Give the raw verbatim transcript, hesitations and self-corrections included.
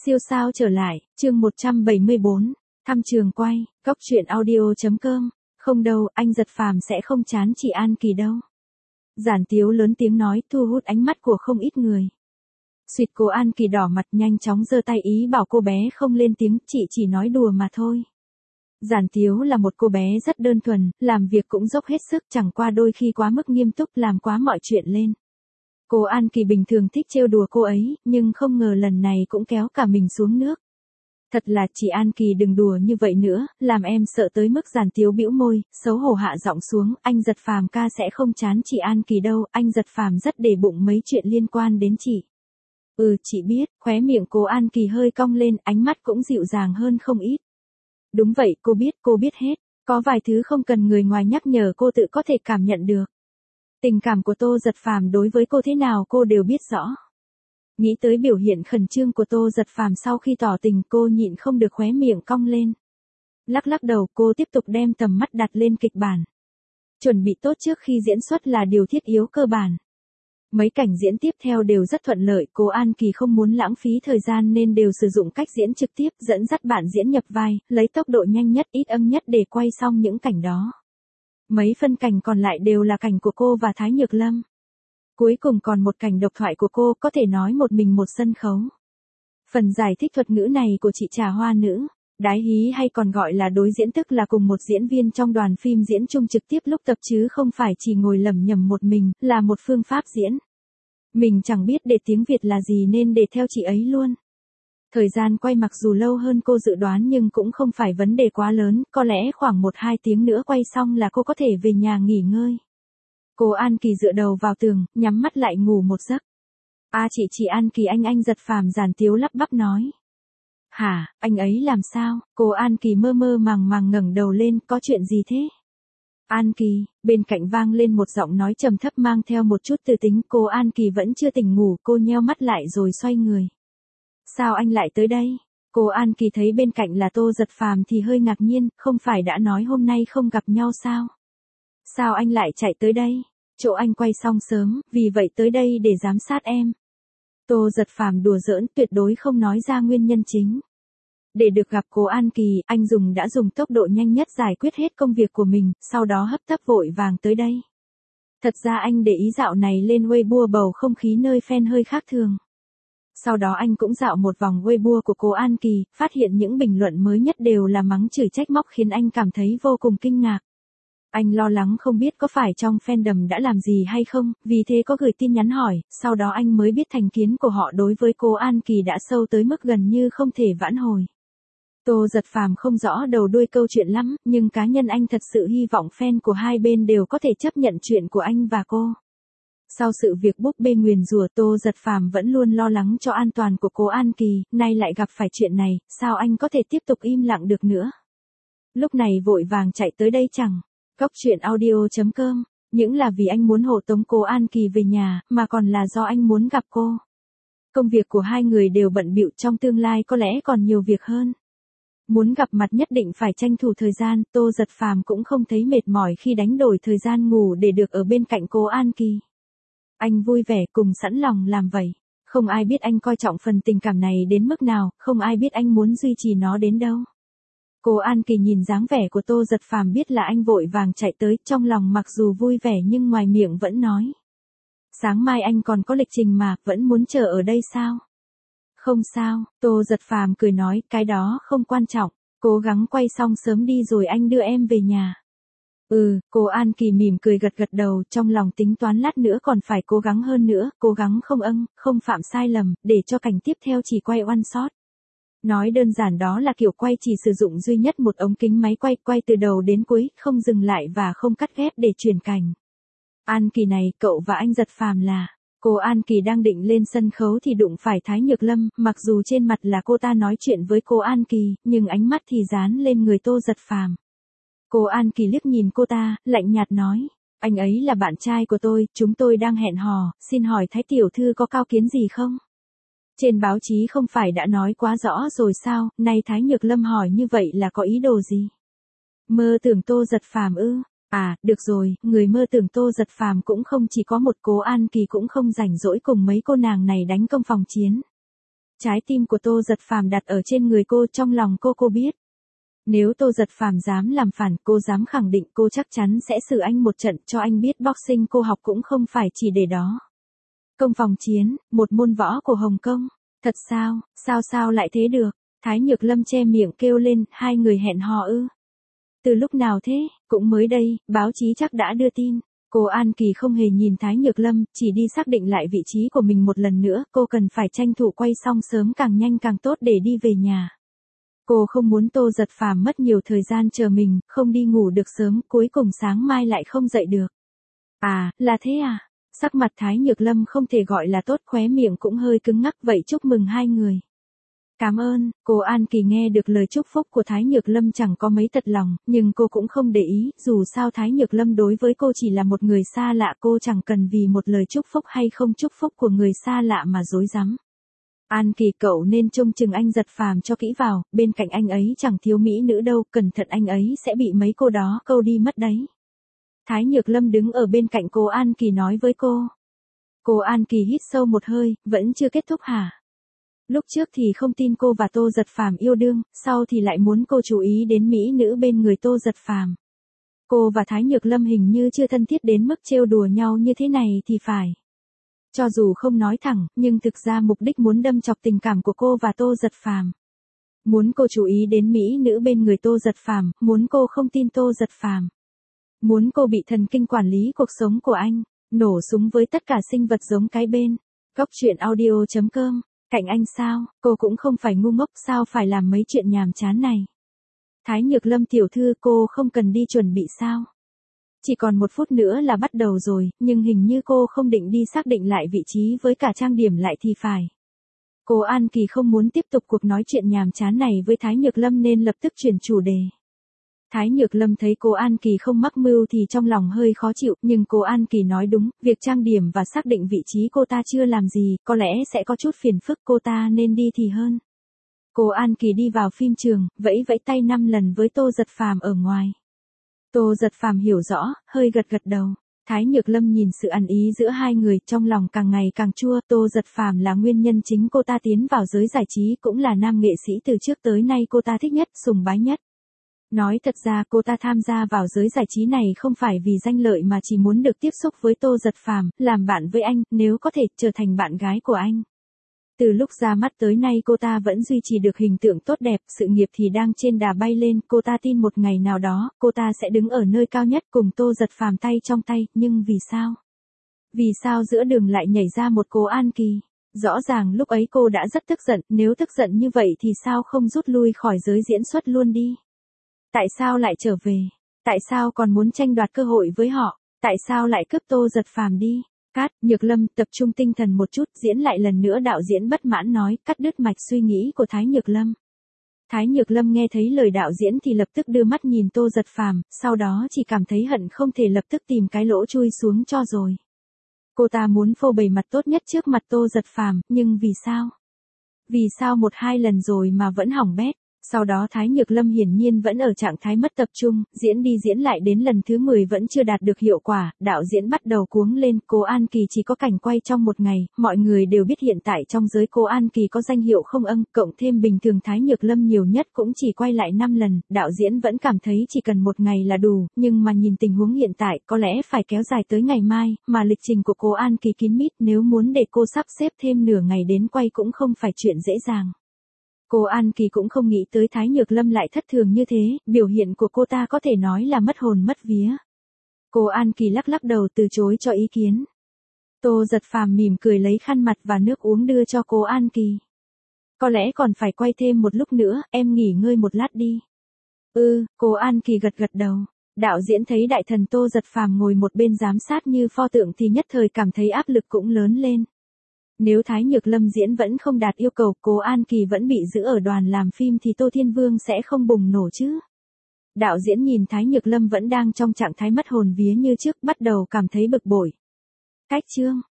Siêu sao trở lại, chương một trăm bảy mươi bốn, thăm trường quay, góc truyện audio.com, không đâu, anh Giật Phàm sẽ không chán chị An Kỳ đâu. Giản Tiếu lớn tiếng nói thu hút ánh mắt của không ít người. Xuyệt cô An Kỳ đỏ mặt nhanh chóng giơ tay ý bảo cô bé không lên tiếng, chị chỉ nói đùa mà thôi. Giản Tiếu là một cô bé rất đơn thuần, làm việc cũng dốc hết sức, chẳng qua đôi khi quá mức nghiêm túc làm quá mọi chuyện lên. Cô An Kỳ bình thường thích trêu đùa cô ấy, nhưng không ngờ lần này cũng kéo cả mình xuống nước. Thật là chị An Kỳ đừng đùa như vậy nữa, làm em sợ tới mức Giản Tiếu bĩu môi, xấu hổ hạ giọng xuống, anh Giật Phàm ca sẽ không chán chị An Kỳ đâu, anh Giật Phàm rất để bụng mấy chuyện liên quan đến chị. Ừ, chị biết, khóe miệng cô An Kỳ hơi cong lên, ánh mắt cũng dịu dàng hơn không ít. Đúng vậy, cô biết, cô biết hết, có vài thứ không cần người ngoài nhắc nhở cô tự có thể cảm nhận được. Tình cảm của Tô Giật Phàm đối với cô thế nào cô đều biết rõ. Nghĩ tới biểu hiện khẩn trương của Tô Giật Phàm sau khi tỏ tình cô nhịn không được khóe miệng cong lên. Lắc lắc đầu cô tiếp tục đem tầm mắt đặt lên kịch bản. Chuẩn bị tốt trước khi diễn xuất là điều thiết yếu cơ bản. Mấy cảnh diễn tiếp theo đều rất thuận lợi, cô An Kỳ không muốn lãng phí thời gian nên đều sử dụng cách diễn trực tiếp dẫn dắt bạn diễn nhập vai, lấy tốc độ nhanh nhất ít âm nhất để quay xong những cảnh đó. Mấy phân cảnh còn lại đều là cảnh của cô và Thái Nhược Lâm. Cuối cùng còn một cảnh độc thoại của cô, có thể nói một mình một sân khấu. Phần giải thích thuật ngữ này của chị Trà Hoa nữ, đái hí hay còn gọi là đối diễn tức là cùng một diễn viên trong đoàn phim diễn chung trực tiếp lúc tập chứ không phải chỉ ngồi lẩm nhẩm một mình, là một phương pháp diễn. Mình chẳng biết để tiếng Việt là gì nên để theo chị ấy luôn. Thời gian quay mặc dù lâu hơn cô dự đoán nhưng cũng không phải vấn đề quá lớn, có lẽ khoảng một hai tiếng nữa quay xong là cô có thể về nhà nghỉ ngơi. Cô An Kỳ dựa đầu vào tường, nhắm mắt lại ngủ một giấc. A à chị chị An Kỳ anh anh Giật Phàm Giản Tiếu lắp bắp nói. Hả, anh ấy làm sao? Cô An Kỳ mơ mơ màng màng ngẩng đầu lên, có chuyện gì thế? An Kỳ, bên cạnh vang lên một giọng nói trầm thấp mang theo một chút tư tính, cô An Kỳ vẫn chưa tỉnh ngủ, cô nheo mắt lại rồi xoay người. Sao anh lại tới đây? Cô An Kỳ thấy bên cạnh là Tô Giật Phàm thì hơi ngạc nhiên, không phải đã nói hôm nay không gặp nhau sao? Sao anh lại chạy tới đây? Chỗ anh quay xong sớm, vì vậy tới đây để giám sát em. Tô Giật Phàm đùa giỡn, tuyệt đối không nói ra nguyên nhân chính. Để được gặp cô An Kỳ, anh dùng đã dùng tốc độ nhanh nhất giải quyết hết công việc của mình, sau đó hấp tấp vội vàng tới đây. Thật ra anh để ý dạo này lên Weibo bầu không khí nơi fan hơi khác thường. Sau đó anh cũng dạo một vòng Weibo của cô An Kỳ, phát hiện những bình luận mới nhất đều là mắng chửi trách móc khiến anh cảm thấy vô cùng kinh ngạc. Anh lo lắng không biết có phải trong fandom đã làm gì hay không, vì thế có gửi tin nhắn hỏi, sau đó anh mới biết thành kiến của họ đối với cô An Kỳ đã sâu tới mức gần như không thể vãn hồi. Tô Giật Phàm không rõ đầu đuôi câu chuyện lắm, nhưng cá nhân anh thật sự hy vọng fan của hai bên đều có thể chấp nhận chuyện của anh và cô. Sau sự việc búp bê nguyền rủa, Tô Giật Phàm vẫn luôn lo lắng cho an toàn của cô An Kỳ, nay lại gặp phải chuyện này, sao anh có thể tiếp tục im lặng được nữa. Lúc này vội vàng chạy tới đây chẳng. Góc truyện audio.com, những là vì anh muốn hộ tống cô An Kỳ về nhà, mà còn là do anh muốn gặp cô. Công việc của hai người đều bận bịu, trong tương lai có lẽ còn nhiều việc hơn. Muốn gặp mặt nhất định phải tranh thủ thời gian, Tô Giật Phàm cũng không thấy mệt mỏi khi đánh đổi thời gian ngủ để được ở bên cạnh cô An Kỳ. Anh vui vẻ cùng sẵn lòng làm vậy. Không ai biết anh coi trọng phần tình cảm này đến mức nào, không ai biết anh muốn duy trì nó đến đâu. Cô An Kỳ nhìn dáng vẻ của Tô Giật Phàm biết là anh vội vàng chạy tới, trong lòng mặc dù vui vẻ nhưng ngoài miệng vẫn nói. Sáng mai anh còn có lịch trình mà, vẫn muốn chờ ở đây sao? Không sao, Tô Giật Phàm cười nói, cái đó không quan trọng, cố gắng quay xong sớm đi rồi anh đưa em về nhà. Ừ, cô An Kỳ mỉm cười gật gật đầu, trong lòng tính toán lát nữa còn phải cố gắng hơn nữa, cố gắng không âng, không phạm sai lầm, để cho cảnh tiếp theo chỉ quay one shot. Nói đơn giản đó là kiểu quay chỉ sử dụng duy nhất một ống kính máy quay, quay từ đầu đến cuối, không dừng lại và không cắt ghép để chuyển cảnh. An Kỳ này, cậu và anh Giật Phàm là... Cô An Kỳ đang định lên sân khấu thì đụng phải Thái Nhược Lâm, mặc dù trên mặt là cô ta nói chuyện với cô An Kỳ, nhưng ánh mắt thì dán lên người Tô Giật Phàm. Cô An Kỳ liếc nhìn cô ta, lạnh nhạt nói, anh ấy là bạn trai của tôi, chúng tôi đang hẹn hò, xin hỏi Thái tiểu thư có cao kiến gì không? Trên báo chí không phải đã nói quá rõ rồi sao, nay Thái Nhược Lâm hỏi như vậy là có ý đồ gì? Mơ tưởng Tô Giật Phàm ư? À, được rồi, người mơ tưởng Tô Giật Phàm cũng không chỉ có một, cô An Kỳ cũng không rảnh rỗi cùng mấy cô nàng này đánh công phòng chiến. Trái tim của Tô Giật Phàm đặt ở trên người cô, trong lòng cô cô biết. Nếu Tô Giật Phàm dám làm phản, cô dám khẳng định cô chắc chắn sẽ xử anh một trận, cho anh biết boxing cô học cũng không phải chỉ để đó. Công phòng chiến, một môn võ của Hồng Kông. Thật sao, sao sao lại thế được? Thái Nhược Lâm che miệng kêu lên, hai người hẹn hò ư? Từ lúc nào thế? Cũng mới đây, báo chí chắc đã đưa tin. Cô An Kỳ không hề nhìn Thái Nhược Lâm, chỉ đi xác định lại vị trí của mình một lần nữa, cô cần phải tranh thủ quay xong sớm càng nhanh càng tốt để đi về nhà. Cô không muốn Tô Giật Phàm mất nhiều thời gian chờ mình, không đi ngủ được sớm, cuối cùng sáng mai lại không dậy được. À, là thế à? Sắc mặt Thái Nhược Lâm không thể gọi là tốt, khóe miệng cũng hơi cứng ngắc, vậy chúc mừng hai người. Cảm ơn, cô An Kỳ nghe được lời chúc phúc của Thái Nhược Lâm chẳng có mấy thật lòng, nhưng cô cũng không để ý, dù sao Thái Nhược Lâm đối với cô chỉ là một người xa lạ, cô chẳng cần vì một lời chúc phúc hay không chúc phúc của người xa lạ mà dối rắm. An Kỳ, cậu nên trông chừng anh Giật Phàm cho kỹ vào, bên cạnh anh ấy chẳng thiếu mỹ nữ đâu, cẩn thận anh ấy sẽ bị mấy cô đó câu đi mất đấy. Thái Nhược Lâm đứng ở bên cạnh cô An Kỳ nói với cô. Cô An Kỳ hít sâu một hơi, vẫn chưa kết thúc hả? Lúc trước thì không tin cô và Tô Giật Phàm yêu đương, sau thì lại muốn cô chú ý đến mỹ nữ bên người Tô Giật Phàm. Cô và Thái Nhược Lâm hình như chưa thân thiết đến mức trêu đùa nhau như thế này thì phải. Cho dù không nói thẳng, nhưng thực ra mục đích muốn đâm chọc tình cảm của cô và Tô Giật Phàm. Muốn cô chú ý đến mỹ nữ bên người Tô Giật Phàm, muốn cô không tin Tô Giật Phàm. Muốn cô bị thần kinh quản lý cuộc sống của anh, nổ súng với tất cả sinh vật giống cái bên. Góc truyện audio chấm com, cạnh anh sao, cô cũng không phải ngu ngốc, sao phải làm mấy chuyện nhàm chán này. Thái Nhược Lâm tiểu thư, cô không cần đi chuẩn bị sao? Chỉ còn một phút nữa là bắt đầu rồi, nhưng hình như cô không định đi xác định lại vị trí với cả trang điểm lại thì phải. Cô An Kỳ không muốn tiếp tục cuộc nói chuyện nhàm chán này với Thái Nhược Lâm nên lập tức chuyển chủ đề. Thái Nhược Lâm thấy cô An Kỳ không mắc mưu thì trong lòng hơi khó chịu, nhưng cô An Kỳ nói đúng, việc trang điểm và xác định vị trí cô ta chưa làm gì, có lẽ sẽ có chút phiền phức, cô ta nên đi thì hơn. Cô An Kỳ đi vào phim trường, vẫy vẫy tay năm lần với Tô Giật Phàm ở ngoài. Tô Giật Phàm hiểu rõ, hơi gật gật đầu. Thái Nhược Lâm nhìn sự ăn ý giữa hai người, trong lòng càng ngày càng chua. Tô Giật Phàm là nguyên nhân chính cô ta tiến vào giới giải trí, cũng là nam nghệ sĩ từ trước tới nay cô ta thích nhất, sùng bái nhất. Nói thật ra cô ta tham gia vào giới giải trí này không phải vì danh lợi mà chỉ muốn được tiếp xúc với Tô Giật Phàm, làm bạn với anh, nếu có thể trở thành bạn gái của anh. Từ lúc ra mắt tới nay cô ta vẫn duy trì được hình tượng tốt đẹp, sự nghiệp thì đang trên đà bay lên, cô ta tin một ngày nào đó, cô ta sẽ đứng ở nơi cao nhất cùng Tô Giật Phàm tay trong tay, nhưng vì sao? Vì sao giữa đường lại nhảy ra một cô An Kỳ? Rõ ràng lúc ấy cô đã rất tức giận, nếu tức giận như vậy thì sao không rút lui khỏi giới diễn xuất luôn đi? Tại sao lại trở về? Tại sao còn muốn tranh đoạt cơ hội với họ? Tại sao lại cướp Tô Giật Phàm đi? Cát, Nhược Lâm, tập trung tinh thần một chút, diễn lại lần nữa, đạo diễn bất mãn nói, cắt đứt mạch suy nghĩ của Thái Nhược Lâm. Thái Nhược Lâm nghe thấy lời đạo diễn thì lập tức đưa mắt nhìn Tô Giật Phàm, sau đó chỉ cảm thấy hận không thể lập tức tìm cái lỗ chui xuống cho rồi. Cô ta muốn phô bày mặt tốt nhất trước mặt Tô Giật Phàm, nhưng vì sao? Vì sao một hai lần rồi mà vẫn hỏng bét? Sau đó Thái Nhược Lâm hiển nhiên vẫn ở trạng thái mất tập trung, diễn đi diễn lại đến lần thứ mười vẫn chưa đạt được hiệu quả, đạo diễn bắt đầu cuống lên, cô An Kỳ chỉ có cảnh quay trong một ngày, mọi người đều biết hiện tại trong giới cô An Kỳ có danh hiệu không âng, cộng thêm bình thường Thái Nhược Lâm nhiều nhất cũng chỉ quay lại năm lần, đạo diễn vẫn cảm thấy chỉ cần một ngày là đủ, nhưng mà nhìn tình huống hiện tại có lẽ phải kéo dài tới ngày mai, mà lịch trình của cô An Kỳ kín mít, nếu muốn để cô sắp xếp thêm nửa ngày đến quay cũng không phải chuyện dễ dàng. Cô An Kỳ cũng không nghĩ tới Thái Nhược Lâm lại thất thường như thế, biểu hiện của cô ta có thể nói là mất hồn mất vía. Cô An Kỳ lắc lắc đầu từ chối cho ý kiến. Tô Giật Phàm mỉm cười lấy khăn mặt và nước uống đưa cho cô An Kỳ. Có lẽ còn phải quay thêm một lúc nữa, em nghỉ ngơi một lát đi. Ừ, cô An Kỳ gật gật đầu. Đạo diễn thấy đại thần Tô Giật Phàm ngồi một bên giám sát như pho tượng thì nhất thời cảm thấy áp lực cũng lớn lên. Nếu Thái Nhược Lâm diễn vẫn không đạt yêu cầu, cô An Kỳ vẫn bị giữ ở đoàn làm phim thì Tô Thiên Vương sẽ không bùng nổ chứ. Đạo diễn nhìn Thái Nhược Lâm vẫn đang trong trạng thái mất hồn vía như trước, bắt đầu cảm thấy bực bội. Cách chương